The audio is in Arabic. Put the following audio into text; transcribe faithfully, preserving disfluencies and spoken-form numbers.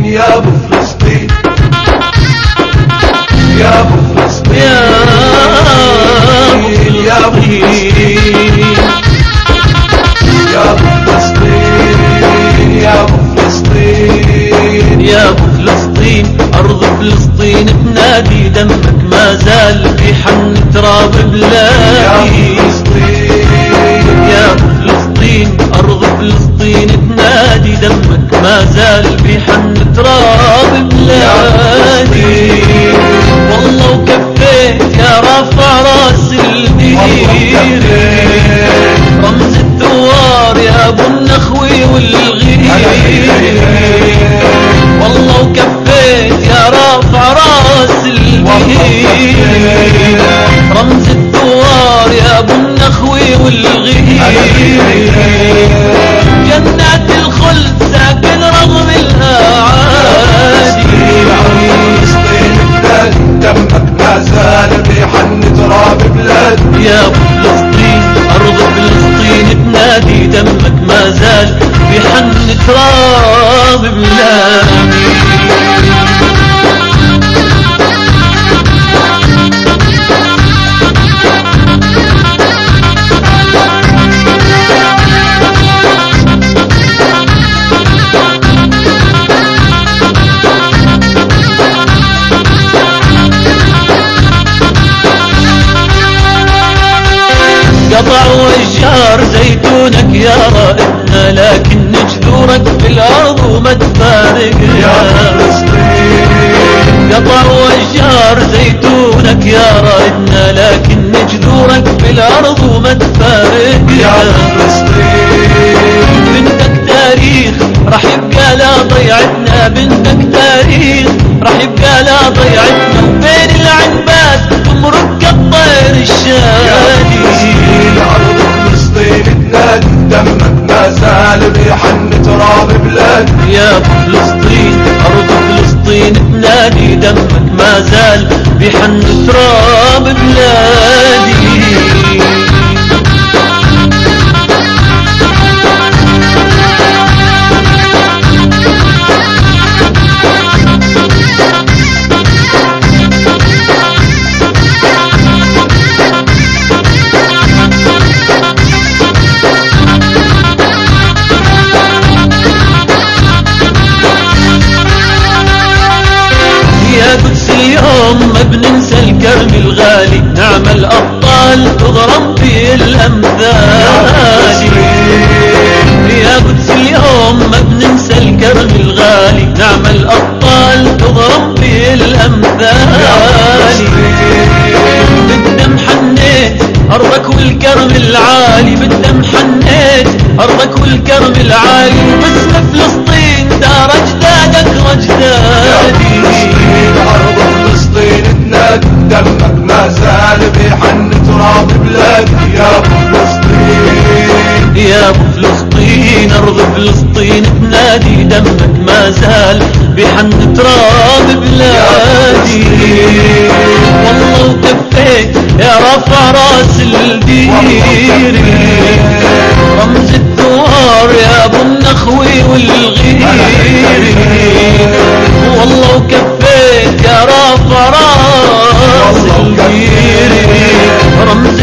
يا ابو فلسطين يا ابو فلسطين يا ابو فلسطين يا ابو فلسطين يا ابو فلسطين يا ابو فلسطين ارض فلسطين تنادي دمك ما زال في حن تراب بلادي. يا ابو فلسطين يا ابو فلسطين ارض فلسطين تنادي دمك ما زال في حن تراب بلادي. والله وكفيت يا رافع راس الدير رمز الثوار يا ابو النخوي والغير. والله وكفيت يا رافع راس الدير رمز الثوار يا ابو النخوي والغير. جنات الخلد ساكن رغم الاعادي. دمك ما زال بحن تراب بلاد. يا ابو فلسطين ارض فلسطين تنادي دمك ما زال بحن تراب بلادي. قطعوا اشجار زيتونك يا رائدنا لكن جذورك في الارض وما تفارقنا. يا فلسطين قطعوا اشجار زيتونك يا رائدنا لكن جذورك في الارض وما تفارقنا. يا فلسطين بنتك تاريخ راح يبقى لا ضيعتنا. بنتك تاريخ راح يبقى لا ضيعتنا. وبين العنبات تمرق كالطير الشادي. أرض فلسطين تنادي دمك ما زال بحن تراب بلاد. يا ابو فلسطين ارض فلسطين تنادي دمك ما زال بحن تراب بلادي. اليوم ما بننسى الكرم الغالي. نعمل أبطال تضرب في الأمثال. يا قدس اليوم ما بننسى الكرم الغالي. نعمل أبطال تضرب في الأمثال. بالدم حنيت أرضك والكرم العالي. بالدم حنيت أرضك والكرم العالي. باسم فلسطين دار أجدادك وأجدادي. أرض فلسطين تنادي دمك ما زال بحن تراب بلاد. يا ابو فلسطين يا ابو فلسطين ارض فلسطين تنادي دمك ما زال بحن تراب بلادي. والله وكفيت يا رافع راس الدير رمز الثوار يا ابو النخوي والغير. والله وكفيت يا رافع راس الدير رمز